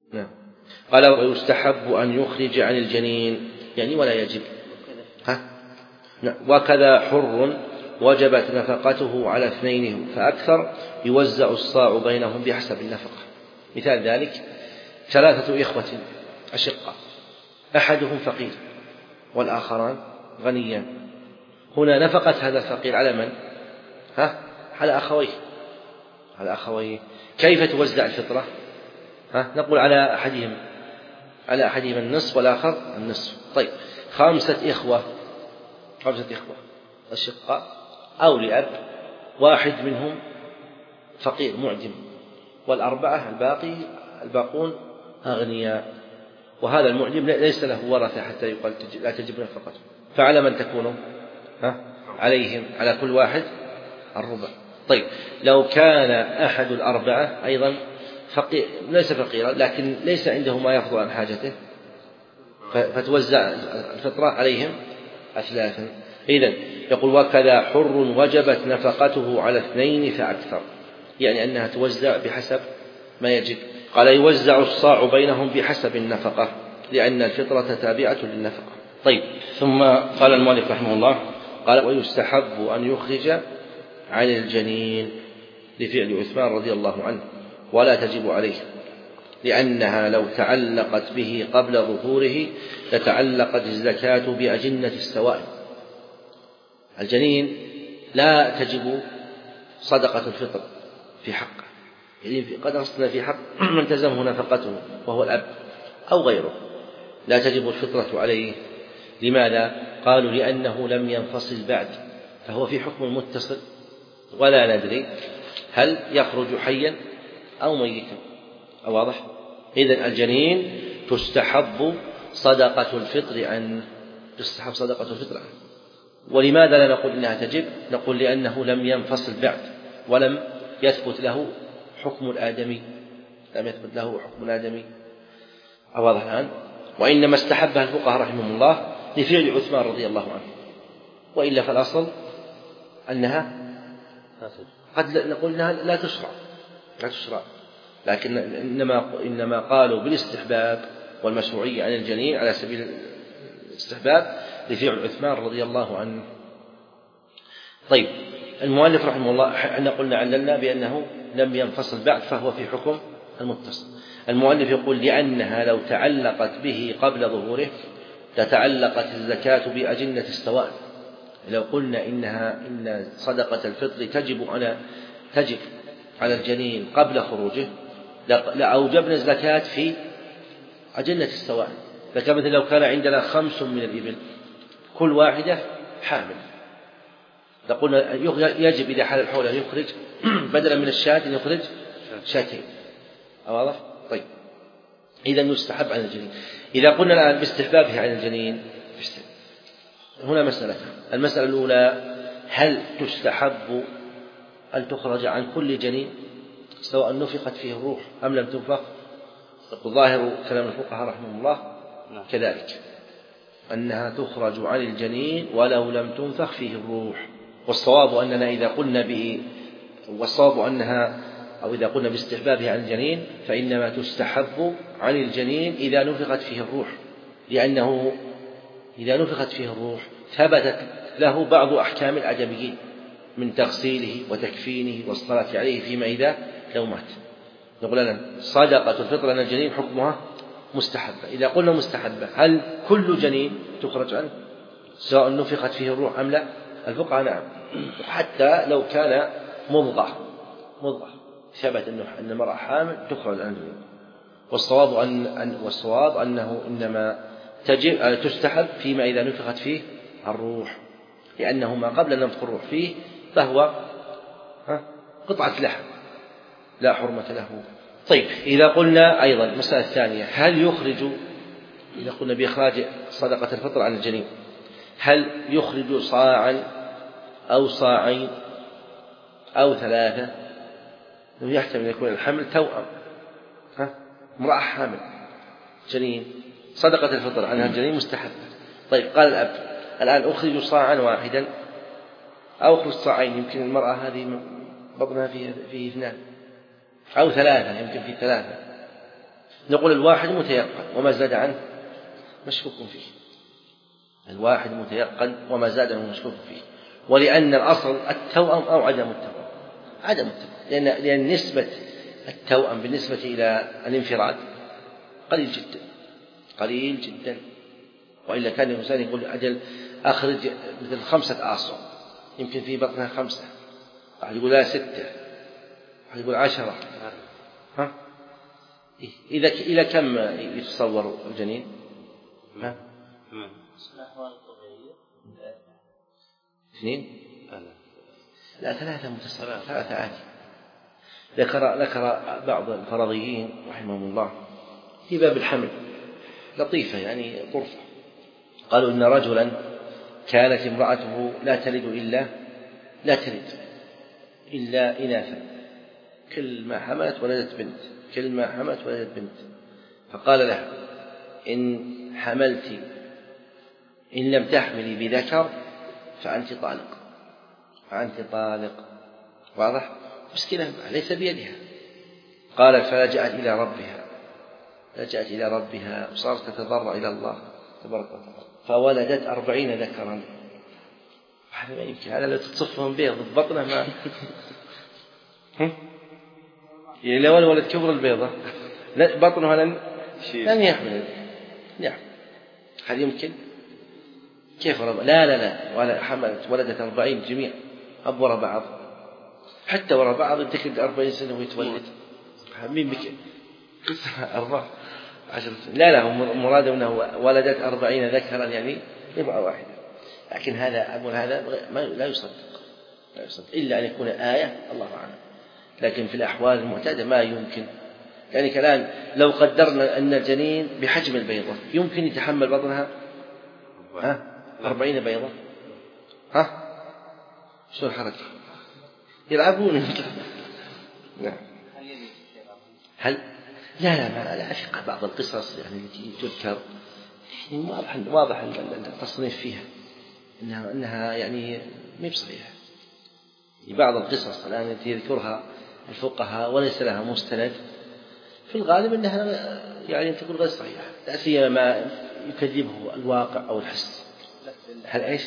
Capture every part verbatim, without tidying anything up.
نعم. قال ويستحب أن يخرج عن الجنين يعني ولا يجب. ها؟ نعم. وكذا حر وجبت نفقته على اثنين فأكثر يوزع الصاع بينهم بحسب النفقة. مثال ذلك ثلاثة إخوة أشقاء أحدهم فقير والآخران غنيان. هنا نفقة هذا الفقير على من؟ ها؟ على أخويه على أخويه كيف توزع الفطرة؟ ها؟ نقول على أحدهم على أحدهم النصف والآخر النصف. طيب خمسة إخوة خمسة إخوة أشقاء أو لأب واحد منهم فقير معدم والأربعة الباقي الباقون أغنياء، وهذا المعدم ليس له ورثة حتى يقال لا تجب نفقته، فعلى من تكون؟ ها؟ عليهم على كل واحد الربع. طيب لو كان أحد الأربعة أيضا فقير ليس فقيرا لكن ليس عنده ما يفضل عن حاجته فتوزع الفطرة عليهم أثلاثا. إذن يقول وكذا حر وجبت نفقته على اثنين فأكثر، يعني أنها توزع بحسب ما يجب. قال يوزع الصاع بينهم بحسب النفقة لأن الفطرة تابعة للنفقة. طيب ثم قال المؤلف رحمه الله قال ويستحب أن يخرج عن الجنين لفعل عثمان رضي الله عنه ولا تجب عليه لأنها لو تعلقت به قبل ظهوره لتعلقت الزكاة بأجنة السوائم. الجنين لا تجب صدقة الفطر في حقه، يعني قد أصلنا في حق من تلزمه نفقته وهو الأب أو غيره لا تجب الفطرة عليه. لماذا؟ قالوا لأنه لم ينفصل بعد فهو في حكم المتصل ولا ندري هل يخرج حيا أو ميتا. واضح؟ إذن الجنين تستحب صدقة الفطر عنه تستحب صدقة الفطر عنه. ولماذا لا نقول إنها تجب؟ نقول لأنه لم ينفصل بعد ولم يثبت له حكم الآدمي لم يثبت له حكم الآدمي. واضح الآن؟ وإنما استحبها الفقهاء رحمهم الله لفعل عثمان رضي الله عنه، وإلا فالأصل أنها قد نقول أنها لا تشرع لا تشرع لكن إنما إنما قالوا بالاستحباب والمشروعية عن الجنين على سبيل الاستحباب لفعل عثمان رضي الله عنه. طيب المؤلف رحمه الله احنا قلنا عللنا بأنه لم ينفصل بعد فهو في حكم المتصل. المؤلف يقول لأنها لو تعلقت به قبل ظهوره لتعلقت الزكاة بأجنة السوائم. لو قلنا إنها إن صدقة الفطر تجب على تجب على الجنين قبل خروجه لأوجبنا الزكاة في أجنة السوائم. فكمثل لو كان عندنا خمس من الإبل كل واحدة حامل لقلنا يجب إذا حال الحول أن يخرج بدلا من الشاة أن يخرج شاتين. واضح؟ طيب إذا يستحب عن الجنين. إذا قلنا الآن باستحبابه عن الجنين هنا مسألة. المسألة الأولى هل تستحب أن تخرج عن كل جنين سواء نفخت فيه الروح أم لم تنفخ؟ ظاهر كلام الفقهاء رحمه الله كذلك أنها تخرج عن الجنين ولو لم تنفخ فيه الروح. والصواب أننا إذا قلنا به والصواب أنها أو إذا قلنا باستحبابها عن الجنين فإنما تستحب عن الجنين إذا نفخت فيه الروح، لأنه إذا نفخت فيه الروح ثبتت له بعض أحكام الآدميين من تغسيله وتكفينه والصلاة عليه فيما إذا لو مات. نقول لنا صدقة الفطر عن الجنين حكمها مستحبة. إذا قلنا مستحبة هل كل جنين تخرج عنه سواء نفخت فيه الروح أم لا؟ الفقهاء نعم، حتى لو كان مضغة مضغة ثبت أنه أن المرأة حامل تخرج عن الجنين. والصواب أن والصواب أنه إنما تجب تستحب فيما إذا نفخت فيه الروح، لأنه ما قبل أن نفخ الروح فيه فهو قطعة لحم لا حرمة له. طيب إذا قلنا أيضا المسألة الثانية هل يخرج إذا قلنا بإخراج صدقة الفطر عن الجنين هل يخرج صاعا أو صاعين أو ثلاثة؟ يحتمل أن يكون الحمل توأم ها امرأة حامل جنين صدقة الفطر عنها الجنين مستحب. طيب قال الأب الآن أخرج صاعا واحدا أو أخرج صاعين يمكن المرأة هذه بطنها فيه, فيه اثنان أو ثلاثة يمكن في ثلاثة نقول الواحد متيقن وما زاد عنه مشكوك فيه، الواحد متيقن وما زاد عنه مشكوك فيه، ولأن الأصل التوأم أو عدم التوأم، عدم التوأم، لأن, لأن نسبة التوأم بالنسبة إلى الانفراد قليل جدا، قليل جدا. وإلا كان الإنسان يقول أجل أخرج مثل خمسة أعصر يمكن في بطنها خمسة، واحد يقول لا ستة، واحد يقول عشرة. ها؟ إذا إلى كم يتصور الجنين؟ ها؟ اثنين؟ لا ثلاثة متصورة، ثلاثة عادي. ذكر ذكر بعض الفرضيين رحمهم الله في باب الحمل لطيفة يعني طرفة، قالوا إن رجلا كانت امرأته لا تلد إلا لا تلد إلا إناثا، كل ما حملت ولدت بنت، كل ما حملت ولدت بنت، فقال لها إن حملت إن لم تحملي بذكر فأنت طالق، فأنت طالق. واضح؟ مسكينة ليس بيدها. قالت فلجأت إلى ربها، لجأت إلى ربها وصارت تتضرع إلى الله تبارك وتعالى، فولدت أربعين ذكرا. هذا ما يمكن، هذا لو تتصفهم بيض بطنه ما يعني لو الولد كبر البيضة بطنها لن لن يحمل، نعم هذا يمكن. كيف ربع؟ لا لا لا ولا حملت ولدت أربعين جميع أب وراء بعض، حتى وراء بعض تكد أربعين سنة ويتولد. مين بك أربعة عشر سنة؟ لا لا مراد أنه ولدت أربعين ذكرا يعني امرأة واحدة، لكن هذا أقول هذا لا يصدق، لا يصدق إلا أن يكون آية الله أعلم. لكن في الأحوال المعتادة ما يمكن. يعني كلام لو قدرنا أن الجنين بحجم البيضة يمكن يتحمل بطنها ها أربعين بيضة، ها شو الحركة؟ يلعبون. نعم. هل لا لا ما لا أفق بعض القصص يعني التي تذكر يعني واضح واضح التصنيف فيها إنها إنها يعني ما بصحيحة. بعض القصص الآن التي يذكرها الفقهاء وليس لها مستند في الغالب إنها يعني تكون غير صحيحة، لا سيما ما يكذبه الواقع أو الحس. هل إيش؟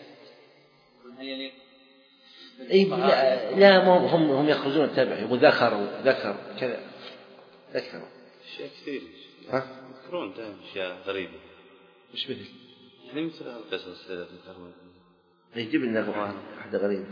أي لا, لا هم هم يخرجون التابع يقول ذكر ذكر كذا ذكر أشياء كثير. ها؟ يذكرون ده أشياء غريبة. مش مثل يعني مثل القصص اللي ذكرنا. يجيب لنا واحدة غريبة.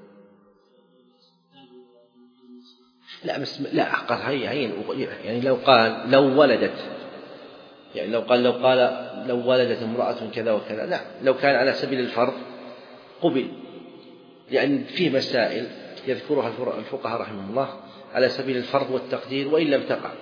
لا بس لا قال هي هي يعني لو قال لو ولدت يعني لو قال لو قال لو ولدت امرأة كذا وكذا لا، لو كان على سبيل الفرض قبل، لأن فيه مسائل يذكرها الفقهاء رحمهم الله على سبيل الفرض والتقدير وإن لم تقع،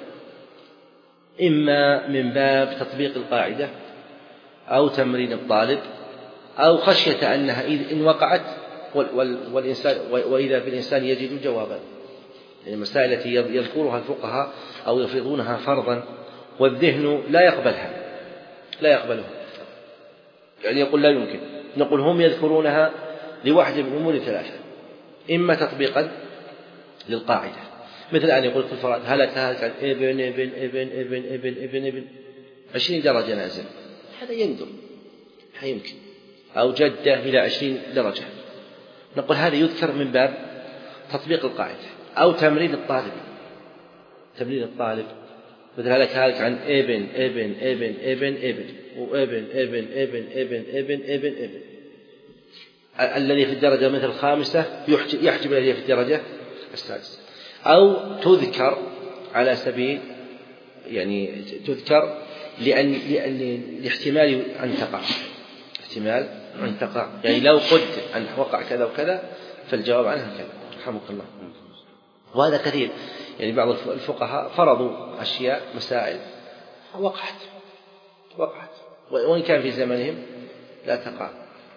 إما من باب تطبيق القاعدة أو تمرين الطالب أو خشية أنها إن وقعت والإنسان وإذا بالإنسان يجد جوابا. يعني المسائل التي يذكرها الفقهاء أو يفرضونها فرضا والذهن لا يقبلها لا يقبلها يعني يقول لا يمكن، نقول هم يذكرونها لواحد من أمور ثلاثة، إما تطبيقا للقاعدة مثل أن يقول في الفرائض هلك هلك ابن ابن ابن ابن ابن ابن ابن عشرين درجة نازل، هذا يندر يمكن، أو جدة إلى عشرين درجة، نقول هذا يذكر من باب تطبيق القاعدة أو تمرين الطالب تمرين الطالب مثل هلك هلك عن ابن ابن ابن ابن ابن وابن ابن ابن ابن ابن ابن ابن الذي في الدرجة مثل الخامسة يحجب الذي في الدرجة السادسة، أو تذكر على سبيل يعني تذكر لأن لأن الاحتمال أن تقع احتمال أن تقع يعني لو قلت أن وقع كذا وكذا فالجواب عنها كذا رحمك الله. وهذا كثير يعني بعض الفقهاء فرضوا أشياء مسائل وقعت وقعت وإن كان في زمنهم لا تقع،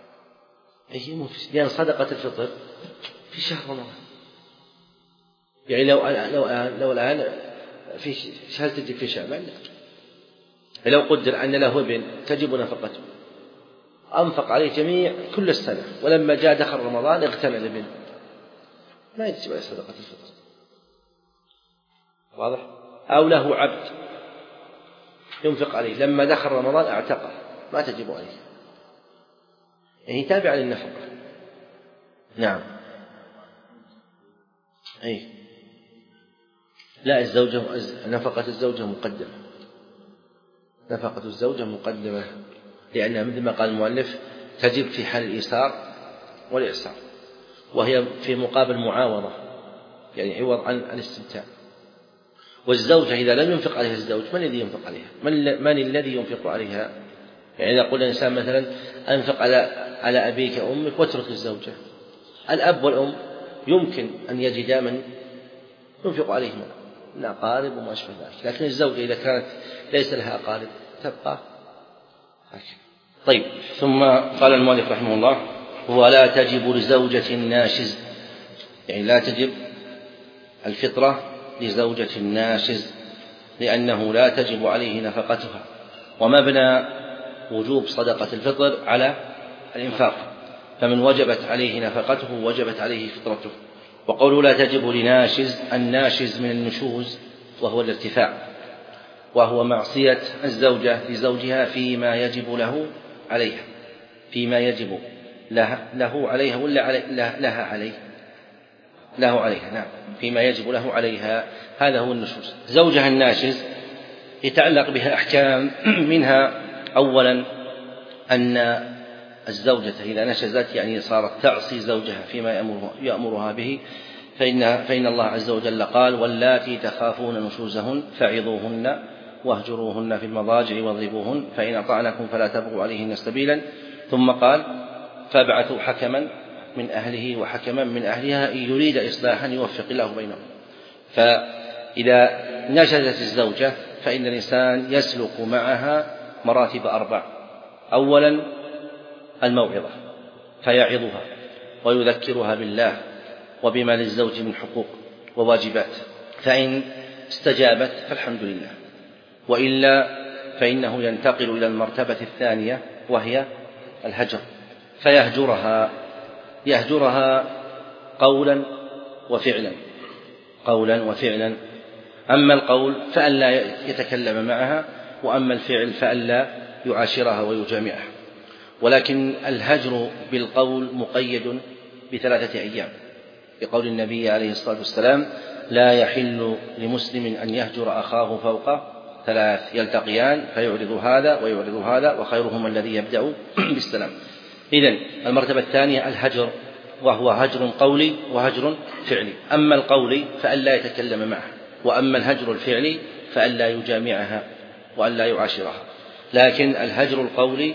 لأن صدقة الفطر في شهر رمضان يعني لو لو لو الآن في هل تجب في شعبان لو قدر أن له ابن تجب نفقته أنفق عليه جميع كل السنة ولما جاء دخل رمضان اغتنى الابن ما يجب عليه صدقة الفطر واضح؟ أو له عبد ينفق عليه، لما دخل رمضان اعتقه ما تجب عليه، يعني تابع للنفقة. نعم. أي لا، الزوجة نفقة الزوجة مقدمة، نفقة الزوجة مقدمة، لأنها مثل ما قال المؤلف تجب في حال الإيسار والإعسار، وهي في مقابل معاوضة، يعني عوض عن الاستمتاع. والزوجة إذا لم ينفق عليها الزوج من الذي ينفق عليها؟ من, من الذي ينفق عليها؟ يعني إذا قلنا الإنسان مثلا أنفق على على أبيك وأمك واترك الزوجة، الأب والأم يمكن أن يجدا من ينفق عليهما من أقارب وما أشبه ذلك، لكن الزوجة إذا كانت ليس لها أقارب تبقى هكذا. طيب، ثم قال المؤلف رحمه الله: ولا تجب لزوجة ناشز، يعني لا تجب الفطرة لزوجة ناشز، لأنه لا تجب عليه نفقتها. ومبنى وجوب صدقة الفطر على الإنفاق، فمن وجبت عليه نفقته وجبت عليه فطرته. وقوله لا تجب لناشز، الناشز من النشوز وهو الارتفاع، وهو معصية الزوجة لزوجها فيما يجب له عليها، فيما يجب له, له عليها ولا علي لها عليه له عليها نعم فيما يجب له عليها، هذا هو النشوز. زوجها الناشز يتعلق بها أحكام، منها أولا أن الزوجة إذا نشزت يعني صارت تعصي زوجها فيما يأمرها, يأمرها به، فإن, فإن الله عز وجل قال: واللاتي تخافون نشوزهن فعظوهن واهجروهن في المضاجع واضربوهن، فإن أطعنكم فلا تبغوا عليهن سبيلا. ثم قال: فابعثوا حكما من أهله وحكما من أهلها إن يريد إصلاحا يوفق الله بينهم. فإذا نشزت الزوجة فإن الإنسان يسلك معها مراتب أربع: أولا الموعظة، فيعظها ويذكرها بالله وبما للزوج من حقوق وواجبات، فإن استجابت فالحمد لله، وإلا فإنه ينتقل إلى المرتبة الثانية وهي الهجر، فيهجرها يهجرها قولا وفعلا قولا وفعلا أما القول فألا يتكلم معها، وأما الفعل فألا يعاشرها ويجامعها. ولكن الهجر بالقول مقيد بثلاثة أيام، بقول النبي عليه الصلاة والسلام: لا يحل لمسلم أن يهجر أخاه فوق ثلاث، يلتقيان فيعرض هذا ويعرض هذا وخيرهما الذي يبدأ بالسلام. إذن المرتبة الثانية الهجر، وهو هجر قولي وهجر فعلي. أما القولي فألا يتكلم معه، وأما الهجر الفعلي فألا يجامعها وألا يعاشرها. لكن الهجر القولي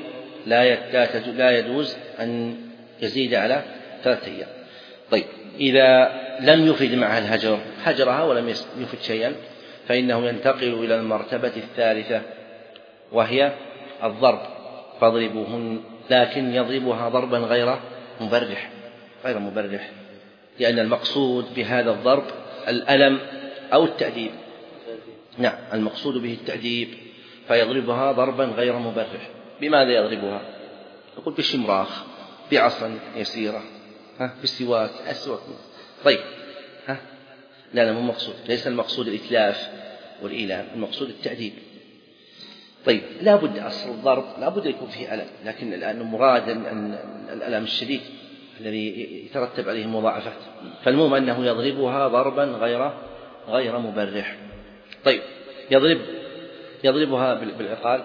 لا يجوز أن يزيد على ثلاثة أيام. طيب، إذا لم يفد معها الهجر، هجرها ولم يفد شيئا، فإنه ينتقل إلى المرتبة الثالثة وهي الضرب، فاضربوهن، لكن يضربها ضربا غير مبرح غير مبرح لأن المقصود بهذا الضرب الألم أو التأديب. نعم، المقصود به التأديب، فيضربها ضربا غير مبرح. بماذا يضربها؟ يقول بالشمراخ، بعصا يسيرة، ها، بالسواك، السواك. طيب، ها، لا لا مو مقصود، ليس المقصود الإتلاف والإيلام، المقصود التأديب. طيب، لا بد أصل الضرب لا بد يكون فيه ألم، لكن الآن مراد أن الألم الشديد الذي يترتب عليه مضاعفات، فالمهم أنه يضربها ضربا غير غير مبرح. طيب، يضرب يضربها بالعقال،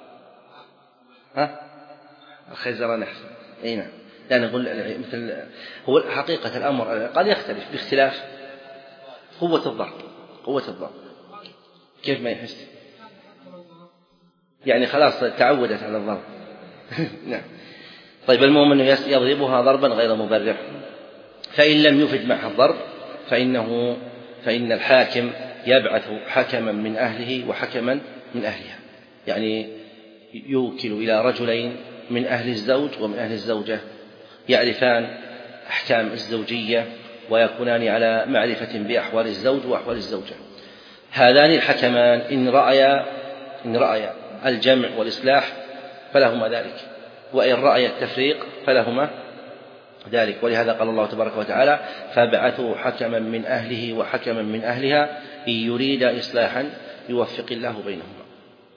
ها، الخيزران أحسن. أي نعم، لا نقول مثل هو حقيقة الأمر العقال يختلف باختلاف قوة الضرب قوة الضرب كيف ما يحس، يعني خلاص تعودت على الضرب. نعم. طيب، المهم أنه يضربها ضربا غير مبرح. فإن لم يفد معها الضرب فإنه فإن الحاكم يبعث حكما من أهله وحكما من أهلها، يعني يوكل إلى رجلين من أهل الزوج ومن أهل الزوجة يعرفان أحكام الزوجية ويكونان على معرفة بأحوال الزوج وأحوال الزوجة. هذان الحكمان إن رأيا إن رأيا الجمع والإصلاح فلهما ذلك، وإن رأيا التفريق فلهما ذلك. ولهذا قال الله تبارك وتعالى: فابعثوا حكما من أهله وحكما من أهلها إن يريد إصلاحا يوفق الله بينهما.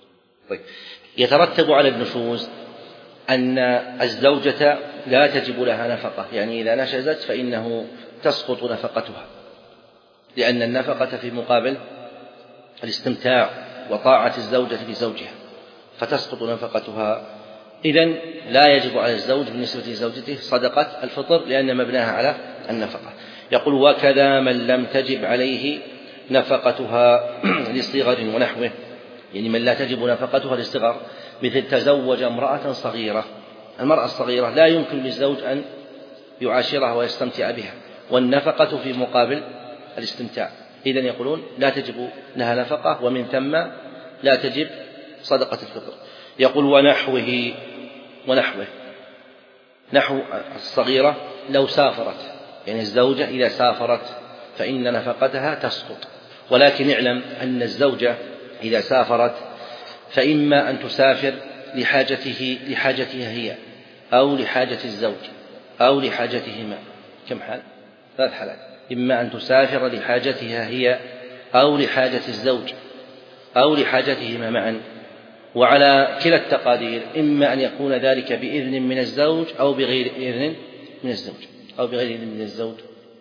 طيب. يترتب على النشوز أن الزوجة لا تجب لها نفقة، يعني إذا نشزت فإنه تسقط نفقتها، لأن النفقة في مقابل الاستمتاع وطاعة الزوجة لزوجها، فتسقط نفقتها. إذن لا يجب على الزوج بالنسبة لزوجته صدقة الفطر لأن مبناها على النفقة. يقول وكذا من لم تجب عليه نفقتها لصغر ونحوه، يعني من لا تجب نفقتها للصغر، مثل تزوج امرأة صغيرة، المرأة الصغيرة لا يمكن للزوج أن يعاشرها ويستمتع بها، والنفقة في مقابل الاستمتاع، إذن يقولون لا تجب لها نفقة، ومن ثم لا تجب صدقة الفطر. يقول ونحوه ونحوه نحو الصغيرة لو سافرت، يعني الزوجة إذا سافرت فإن نفقتها تسقط، ولكن اعلم أن الزوجة إذا سافرت فإما أن تسافر لحاجته لحاجتها هي أو لحاجة الزوج أو لحاجتهما. كم حال؟ ثلاث حالات، إما أن تسافر لحاجتها هي أو لحاجة الزوج أو لحاجتهما معا، وعلى كلا التقادير إما أن يكون ذلك بإذن من الزوج أو بغير إذن من الزوج أو بغير إذن من الزوج.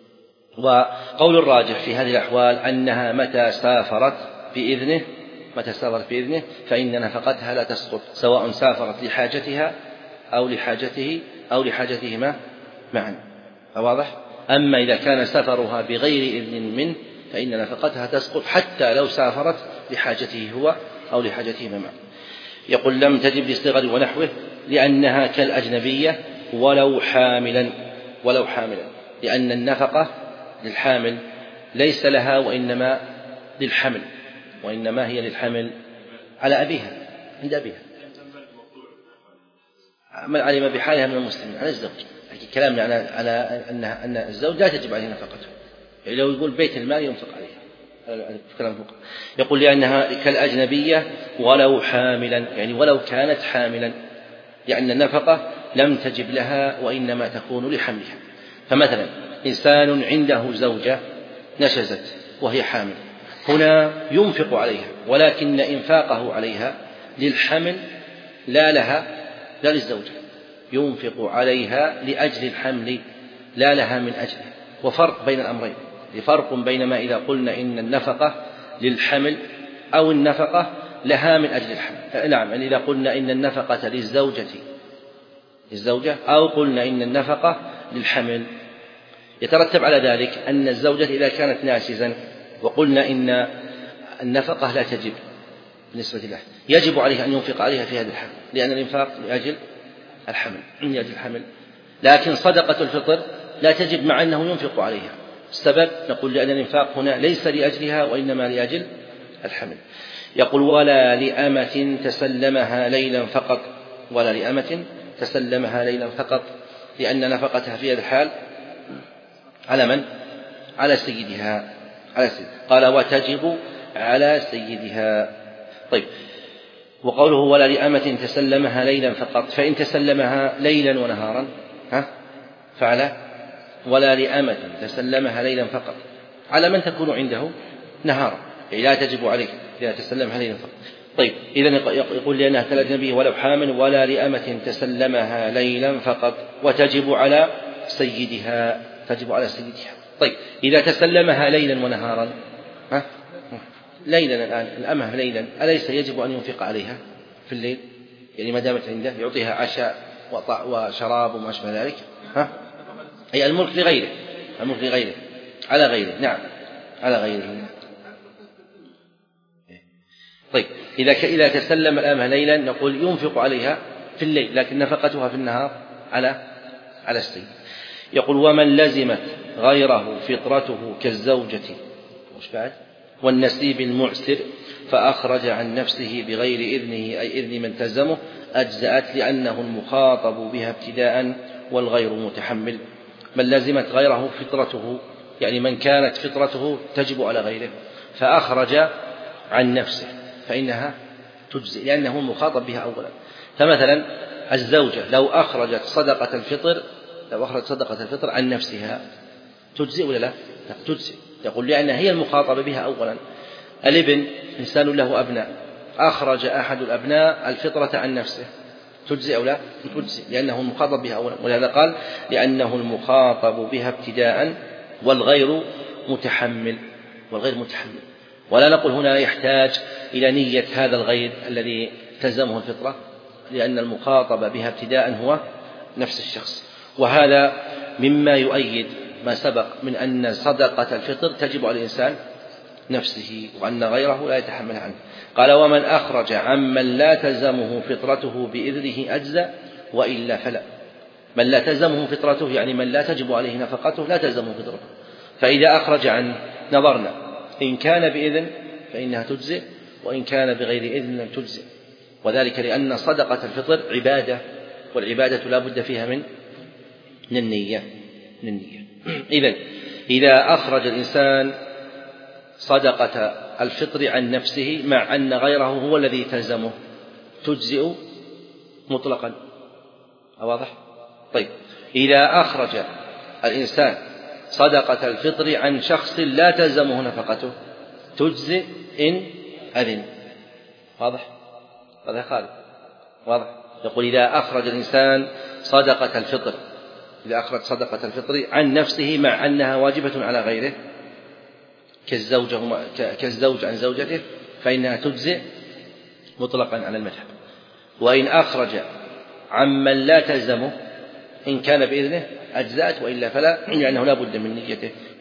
وقول الراجح في هذه الأحوال أنها متى سافرت بإذنه متى سافرت بإذنه فإن نفقتها لا تسقط، سواء سافرت لحاجتها أو لحاجته أو لحاجتهما معا. واضح؟ أما إذا كان سفرها بغير إذن منه فإن نفقتها تسقط حتى لو سافرت لحاجته هو أو لحاجتهما معا. يقول لم تجب للصغر ونحوه لأنها كالأجنبية ولو حاملا ولو حاملا لأن النفقة للحامل ليس لها وإنما للحمل، وإنما هي للحمل على أبيها عند أبيها، من علم بحالها من المسلمين على الزوج. كلامنا على على أن أن الزوج لا تجب عليه نفقته، يعني لو يقول بيت المال ينفق عليه كلام فوق. يقول لأنها كالأجنبية ولو حاملا، يعني ولو كانت حاملا، يعني النفقة لم تجب لها وإنما تكون لحملها. فمثلا إنسان عنده زوجة نشزت وهي حامل، هنا ينفق عليها، ولكن إنفاقه عليها للحمل لا لها لا للزوجة، ينفق عليها لأجل الحمل لا لها من أجله. وفرق بين الأمرين، فرق بينما إذا قلنا إن النفقة للحمل أو النفقة لها من أجل الحمل. نعم، يعني إذا قلنا إن النفقة للزوجة للزوجة أو قلنا إن النفقة للحمل، يترتب على ذلك أن الزوجة إذا كانت ناشزا وقلنا إن النفقة لا تجب بالنسبة له، يجب عليه أن ينفق عليها في هذا الحمل، لأن الإنفاق لأجل الحمل لأجل الحمل. لكن صدقة الفطر لا تجب مع أنه ينفق عليها. السبب نقول لأن الإنفاق هنا ليس لأجلها وإنما لأجل الحمل. يقول ولا لأمة تسلمها ليلا فقط، ولا لأمة تسلمها ليلا فقط، لأن نفقتها في هذا الحال على من؟ على سيدها على سيدها. قال وتجب على سيدها. طيب، وقوله ولا لأمة تسلمها ليلا فقط، فإن تسلمها ليلا ونهارا ها فعلى ولا لأمة تسلمها ليلا فقط، على من تكون عنده نهارا، يعني لا تجب عليه إذا تسلمها ليلا فقط. طيب، إذن يقول لأنها كالأجنبي ولو حامل ولا لأمة تسلمها ليلا فقط، وتجب على سيدها تجب على سيدها. طيب، إذا تسلمها ليلا ونهارا ها ليلا الآن الأمة ليلا، أليس يجب أن ينفق عليها في الليل؟ يعني ما دامت عنده يعطيها عشاء وشراب وما أشبه ذلك ها؟ أي الملك لغيره الملك لغيره على غيره. نعم على غيره. طيب، إذا إذا تسلم الأمة ليلا نقول ينفق عليها في الليل، لكن نفقتها في النهار على على السيد. يقول ومن لزمت غيره فطرته كالزوجة وش بعد والنسيب المعسر فأخرج عن نفسه بغير إذنه أي إذن من تزمه أجزأت، لأنه المخاطب بها ابتداء والغير متحمل. من لزمت غيره فطرته، يعني من كانت فطرته تجب على غيره فأخرج عن نفسه فإنها تجزئ، لأنه المخاطب بها أولا. فمثلا الزوجة لو أخرجت صدقة الفطر لو أخرجت صدقة الفطر عن نفسها تجزئ ولا لا؟ تجزئ. يقول لأنها هي المخاطبة بها أولا. الابن إنسان له أبناء أخرج أحد الأبناء الفطرة عن نفسه تجزي أو لا؟ تجزي، لأنه المخاطب بها أولا، ولهذا قال لأنه المخاطب بها ابتداء والغير متحمل والغير متحمل. ولا نقول هنا يحتاج إلى نية هذا الغير الذي تلزمه الفطرة، لأن المخاطب بها ابتداء هو نفس الشخص. وهذا مما يؤيد ما سبق من أن صدقة الفطر تجب على الإنسان نفسه، وأن غيره لا يتحمل عنه. قال ومن أخرج عمن لا تلزمه فطرته بإذنه أجزى وإلا فلا. من لا تلزمه فطرته يعني من لا تجب عليه نفقته لا تلزمه فطرته، فإذا أخرج عنه نظرنا إن كان بإذن فإنها تجزئ، وإن كان بغير إذن لم تجزئ، وذلك لأن صدقة الفطر عبادة، والعبادة لا بد فيها من النية من النية. إذن إذا أخرج الإنسان صدقة الفطر عن نفسه مع أن غيره هو الذي تلزمه تجزئ مطلقا. واضح؟ طيب إذا أخرج الإنسان صدقة الفطر عن شخص لا تلزمه نفقته تجزئ إن أذن. واضح؟ هذا خالد واضح. يقول إذا أخرج الإنسان صدقة الفطر إذا أخرج صدقة الفطر عن نفسه مع أنها واجبة على غيره كالزوج, كالزوج عن زوجته فإنها تجزئ مطلقا على المذهب. وإن أخرج عمن لا تلزمه إن كان بإذنه أجزأت وإلا فلا، لأنه لا بد من نيته